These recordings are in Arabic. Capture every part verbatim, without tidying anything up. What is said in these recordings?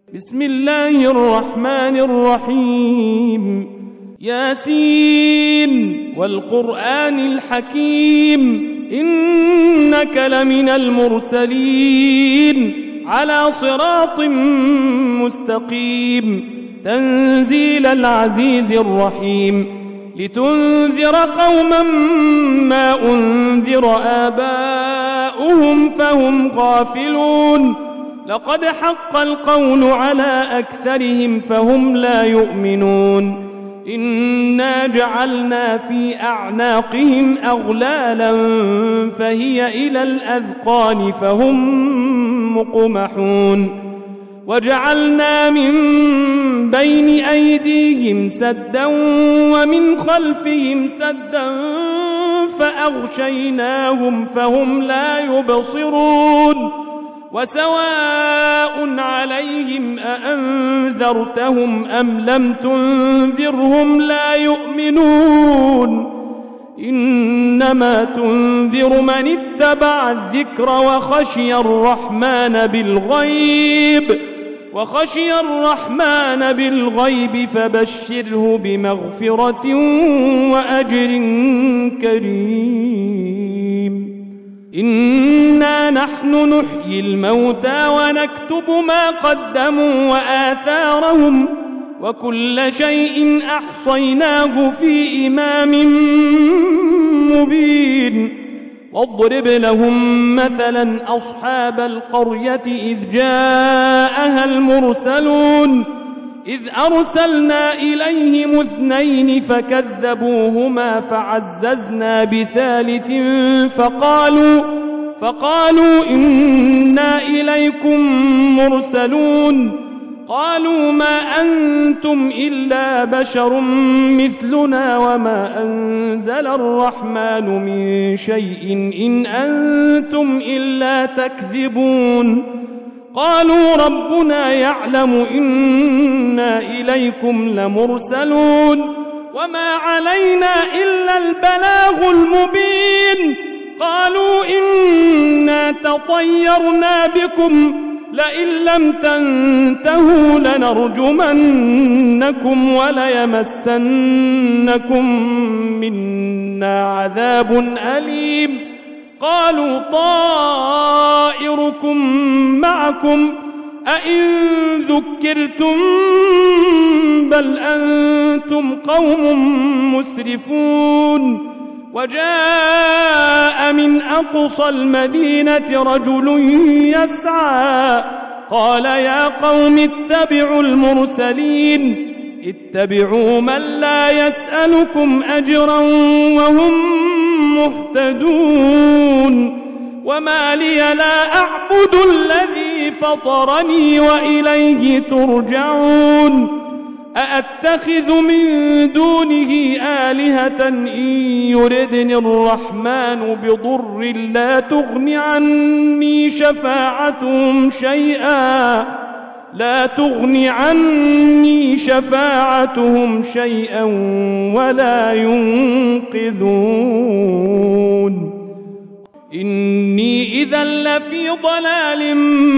بسم الله الرحمن الرحيم. ياسين والقرآن الحكيم إنك لمن المرسلين على صراط مستقيم تنزيل العزيز الرحيم لتنذر قوما ما أنذر آباؤهم فهم غافلون لقد حق القول على أكثرهم فهم لا يؤمنون إنا جعلنا في أعناقهم أغلالا فهي إلى الأذقان فهم مقمحون وجعلنا من بين أيديهم سدا ومن خلفهم سدا فأغشيناهم فهم لا يبصرون وسواء عليهم أأنذرتهم أم لم تنذرهم لا يؤمنون إنما تنذر من اتبع الذكر وخشي الرحمن بالغيب وخشي الرحمن بالغيب فبشره بمغفرة وأجر كريم. إنا نحن نحيي الموتى ونكتب ما قدموا وآثارهم وكل شيء أحصيناه في إمام مبين. واضرب لهم مثلا أصحاب القرية إذ جاءها المرسلون إذ أرسلنا إليهم اثنين فكذبوهما فعززنا بثالث فقالوا فقالوا إنا إليكم مرسلون قالوا ما أنتم إلا بشر مثلنا وما أنزل الرحمن من شيء إن أنتم إلا تكذبون قالوا ربنا يعلم إنا إليكم لمرسلون وما علينا إلا البلاغ المبين قالوا إنا تطيرنا بكم لئن لم تنتهوا لنرجمنكم وليمسنكم منا عذاب أليم قالوا طائركم معكم أئن ذكرتم بل أنتم قوم مسرفون. وجاء من أقصى المدينة رجل يسعى قال يا قوم اتبعوا المرسلين اتبعوا من لا يسألكم أجرا وهم مهتدون. وما لي لا أعبد الذي فطرني وإليه ترجعون. أأتخذ من دونه آلهة إن يردني الرحمن بضر لا تغن عني شفاعتهم شيئا لا تغن عني شفاعتهم شيئا ولا ينقذون. إني إذا لفي ضلال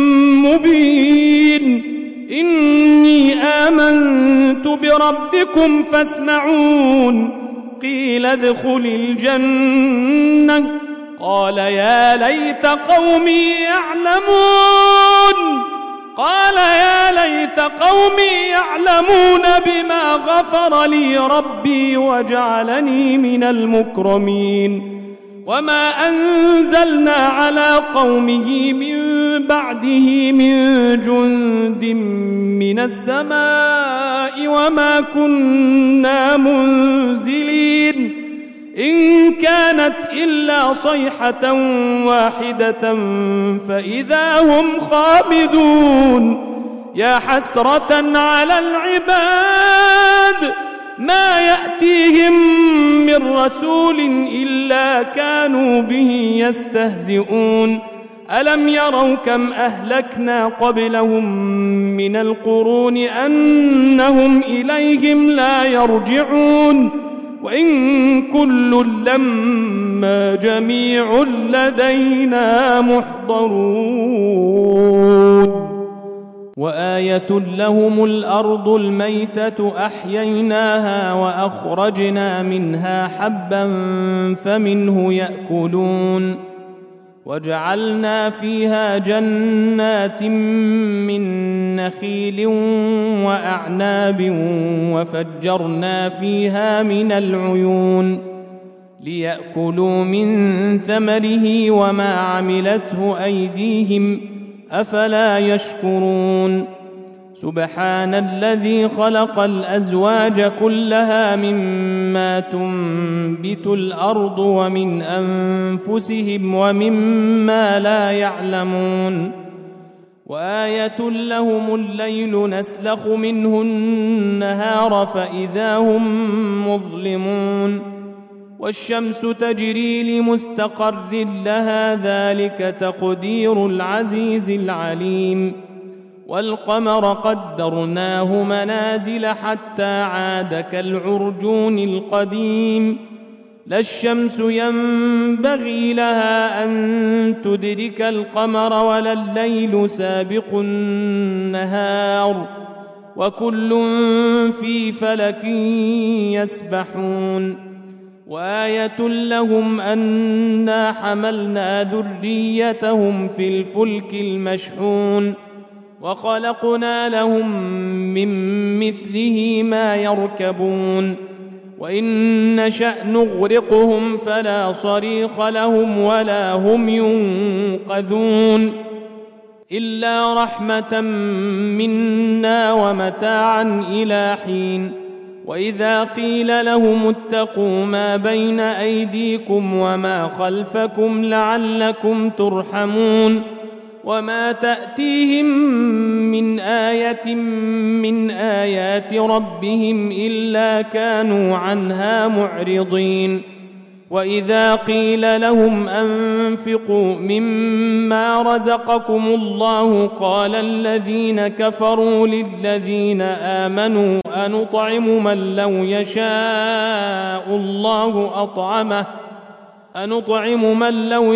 مبين. إني آمنت بربكم فاسمعون. قيل ادخل الجنة قال يا ليت قومي يعلمون قال يا ليت قومي يعلمون بما غفر لي ربي وجعلني من المكرمين. وما أنزلنا على قومه من بعده من جند من السماء وما كنا منزلين إن كانت إلا صيحة واحدة فإذا هم خامدون. يا حسرة على العباد ما يأتيهم من رسول إلا كانوا به يستهزئون. ألم يروا كم أهلكنا قبلهم من القرون أنهم إليهم لا يرجعون. وإن كل لما جميع لدينا محضرون. وآية لهم الأرض الميتة أحييناها وأخرجنا منها حبا فمنه يأكلون وجعلنا فيها جنات من نخيل وأعناب وفجرنا فيها من العيون ليأكلوا من ثمره وما عملته أيديهم أفلا يشكرون سبحان الذي خلق الأزواج كلها مما تنبت الأرض ومن أنفسهم ومما لا يعلمون وآية لهم الليل نسلخ منه النهار فإذا هم مظلمون والشمس تجري لمستقر لها ذلك تقدير العزيز العليم والقمر قدرناه منازل حتى عاد كالعرجون القديم لا الشمس ينبغي لها أن تدرك القمر ولا الليل سابق النهار وكل في فلك يسبحون وآية لهم أنا حملنا ذريتهم في الفلك المشحون وخلقنا لهم من مثله ما يركبون وإن نشأ نغرقهم فلا صريخ لهم ولا هم ينقذون إلا رحمة منا ومتاعا إلى حين وإذا قيل لهم اتقوا ما بين أيديكم وما خلفكم لعلكم ترحمون وما تأتيهم من آية من آيات ربهم إلا كانوا عنها معرضين وإذا قيل لهم أنفقوا مما رزقكم الله قال الذين كفروا للذين آمنوا أنطعم من لو يشاء الله أطعمه أنطعم من لو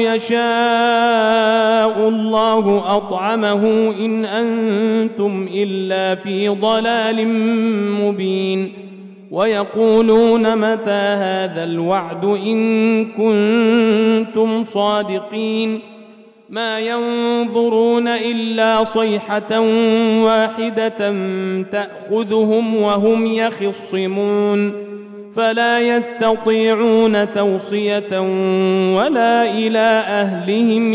يشاء الله أطعمه إن أنتم إلا في ضلال مبين ويقولون متى هذا الوعد إن كنتم صادقين ما ينظرون إلا صيحة واحدة تأخذهم وهم يخصمون فلا يستطيعون توصية ولا إلى أهلهم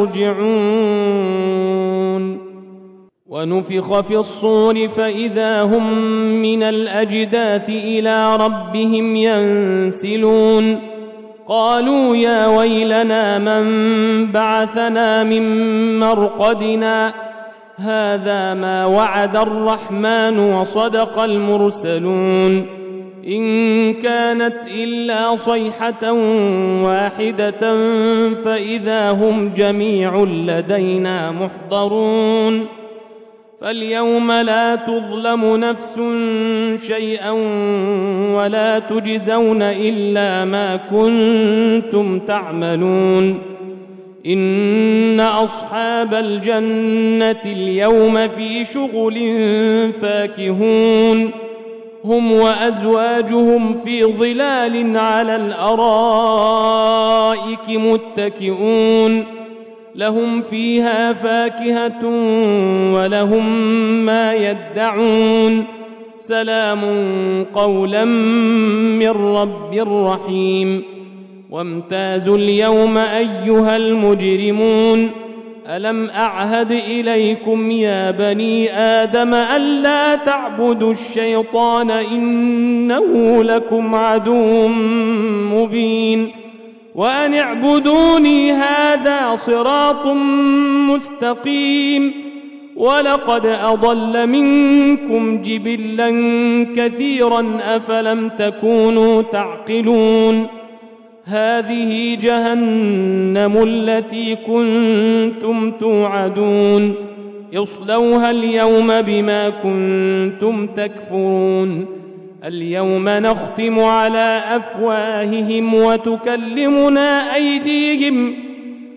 يرجعون ونفخ في الصور فإذا هم من الأجداث إلى ربهم ينسلون قالوا يا ويلنا من بعثنا من مرقدنا هذا ما وعد الرحمن وصدق المرسلون إن كانت إلا صيحة واحدة فإذا هم جميع لدينا محضرون فاليوم لا تظلم نفس شيئا ولا تجزون إلا ما كنتم تعملون إن أصحاب الجنة اليوم في شغل فاكهون هم وأزواجهم في ظلال على الأرائك متكئون لهم فيها فاكهة ولهم ما يدعون سلام قولا من رب رحيم وامتازوا اليوم أيها المجرمون ألم أعهد إليكم يا بني آدم ألا تعبدوا الشيطان إنه لكم عدو مبين وأن اعبدوني هذا صراط مستقيم ولقد أضل منكم جبلا كثيرا أفلم تكونوا تعقلون هذه جهنم التي كنتم توعدون اصلوها اليوم بما كنتم تكفرون اليوم نختم على أفواههم وتكلمنا أيديهم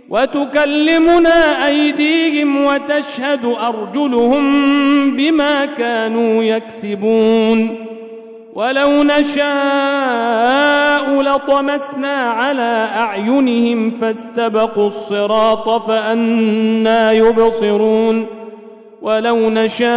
وتكلمنا أيديهم وتشهد أرجلهم بما كانوا يكسبون ولو نشاء لطمسنا على أعينهم فاستبقوا الصراط فأنى يبصرون ولو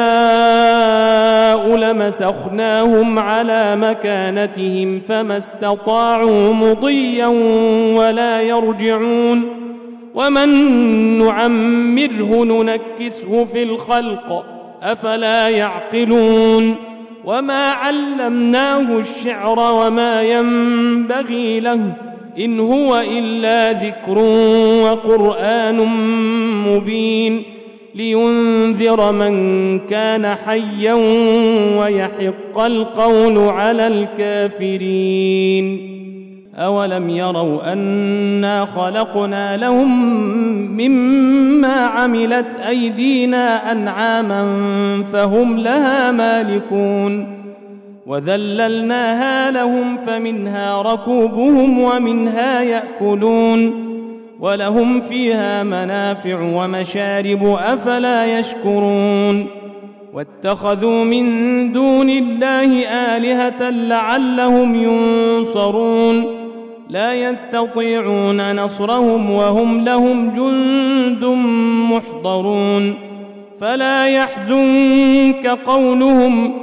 نشاء لمسخناهم على مكانتهم فما استطاعوا مضيا ولا يرجعون ومن نعمره ننكسه في الخلق أفلا يعقلون وما علمناه الشعر وما ينبغي له إن هو إلا ذكر وقرآن مبين لينذر من كان حيا ويحق القول على الكافرين أولم يروا أنا خلقنا لهم مما عملت أيدينا أنعاما فهم لها مالكون وذللناها لهم فمنها ركوبهم ومنها يأكلون ولهم فيها منافع ومشارب أفلا يشكرون واتخذوا من دون الله آلهة لعلهم ينصرون لا يستطيعون نصرهم وهم لهم جند محضرون فلا يحزنك قولهم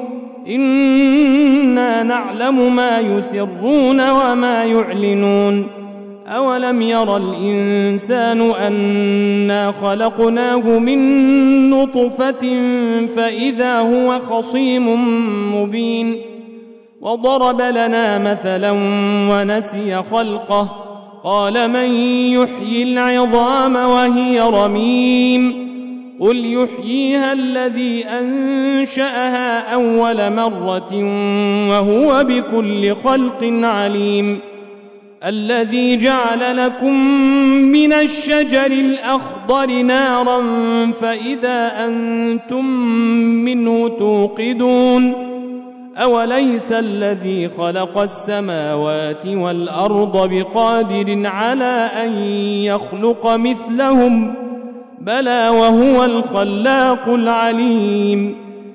إنا نعلم ما يسرون وما يعلنون أولم ير الإنسان أنا خلقناه من نطفة فإذا هو خصيم مبين وضرب لنا مثلا ونسي خلقه قال من يحيي العظام وهي رميم قل يحييها الذي أنشأها أول مرة وهو بكل خلق عليم الذي جعل لكم من الشجر الأخضر نارا فإذا أنتم منه توقدون أوليس الذي خلق السماوات والأرض بقادر على أن يخلق مثلهم بلى وهو الخلاق العليم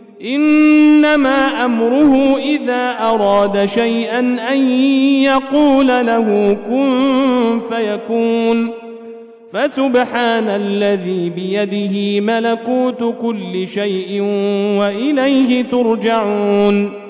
إنما أمره إذا أراد شيئا أن يقول له كن فيكون فسبحان الذي بيده ملكوت كل شيء وإليه ترجعون